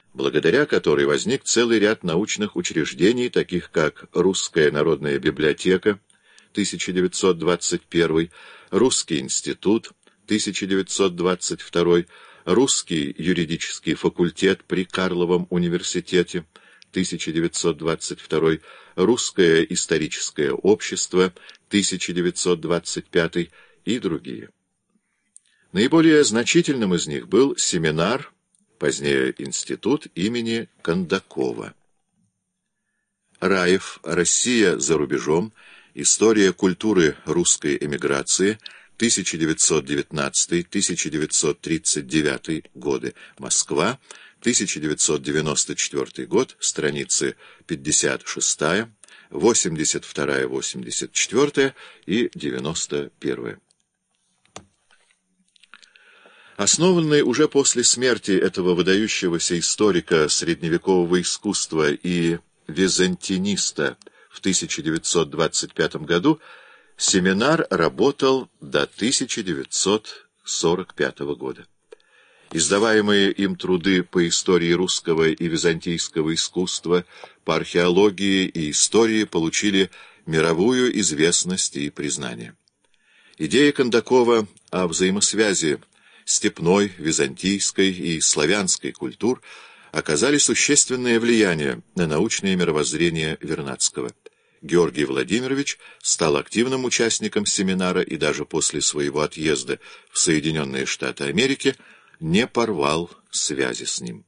благодаря которой возник целый ряд научных учреждений, таких как Русская народная библиотека, 1921, Русский институт, 1922, Русский юридический факультет при Карловом университете, 1922, Русское историческое общество, 1925 и другие. Наиболее значительным из них был семинар, позднее институт имени Кондакова. Раев «Россия за рубежом. История культуры русской эмиграции. 1919-1939 годы. Москва. 1994 год. Страницы 56, 82, 84 и 91. Основанный уже после смерти этого выдающегося историка средневекового искусства и византиниста в 1925 году, семинар работал до 1945 года. Издаваемые им труды по истории русского и византийского искусства, по археологии и истории получили мировую известность и признание. Идея Кондакова о взаимосвязи степной, византийской и славянской культур оказали существенное влияние на научное мировоззрение Вернадского. Георгий Владимирович стал активным участником семинара и даже после своего отъезда в Соединенные Штаты Америки не порвал связи с ним.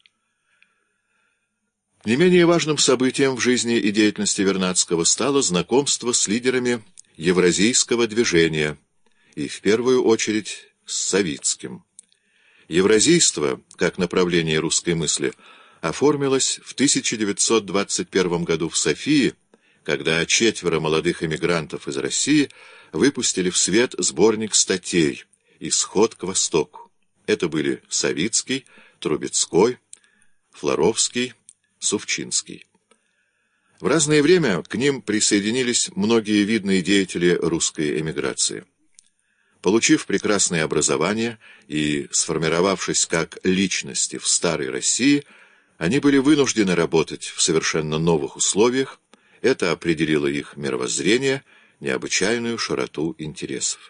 Не менее важным событием в жизни и деятельности Вернадского стало знакомство с лидерами евразийского движения и, в первую очередь, с Савицким. Евразийство, как направление русской мысли, оформилось в 1921 году в Софии, когда 4 молодых эмигрантов из России выпустили в свет сборник статей «Исход к Востоку». Это были Савицкий, Трубецкой, Флоровский, Сувчинский. В разное время к ним присоединились многие видные деятели русской эмиграции. Получив прекрасное образование и сформировавшись как личности в старой России, они были вынуждены работать в совершенно новых условиях. Это определило их мировоззрение, необычайную широту интересов.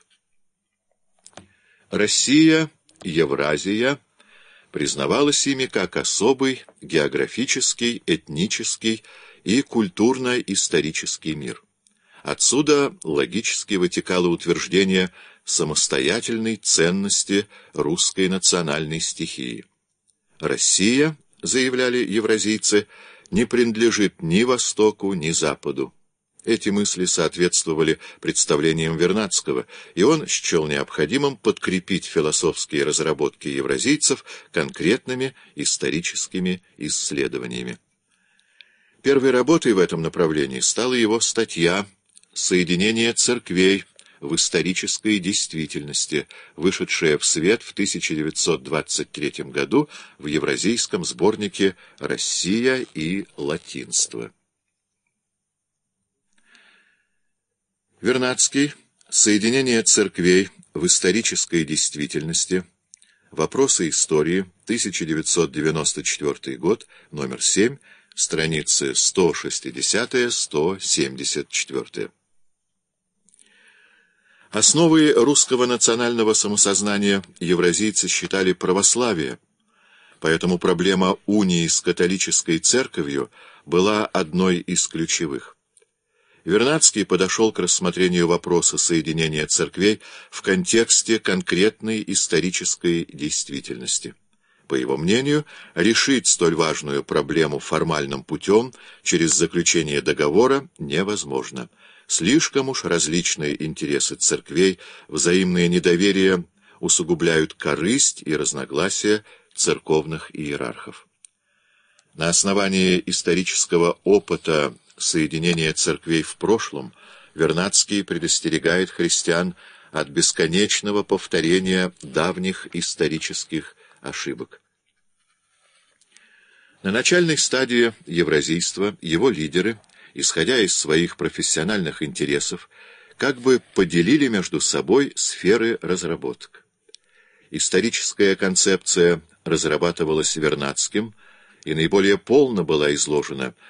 Россия, Евразия признавалась ими как особый географический, этнический и культурно-исторический мир. Отсюда логически вытекало утверждение самостоятельной ценности русской национальной стихии. Россия, заявляли евразийцы, не принадлежит ни Востоку, ни Западу. Эти мысли соответствовали представлениям Вернадского, и он счел необходимым подкрепить философские разработки евразийцев конкретными историческими исследованиями. Первой работой в этом направлении стала его статья «Соединение церквей в исторической действительности», вышедшая в свет в 1923 году в евразийском сборнике «Россия и латинство». Вернадский. Соединение церквей в исторической действительности. Вопросы истории. 1994 год. Номер 7. Страницы 160-174. Основой русского национального самосознания евразийцы считали православие, поэтому проблема унии с католической церковью была одной из ключевых. Вернадский подошел к рассмотрению вопроса соединения церквей в контексте конкретной исторической действительности. По его мнению, решить столь важную проблему формальным путем через заключение договора невозможно. Слишком уж различные интересы церквей, взаимное недоверие усугубляют корысть и разногласия церковных иерархов. На основании исторического опыта соединения церквей в прошлом Вернадский предостерегает христиан от бесконечного повторения давних исторических ошибок. На начальной стадии евразийства его лидеры, исходя из своих профессиональных интересов, как бы поделили между собой сферы разработок. Историческая концепция разрабатывалась Вернадским, и наиболее полно была изложена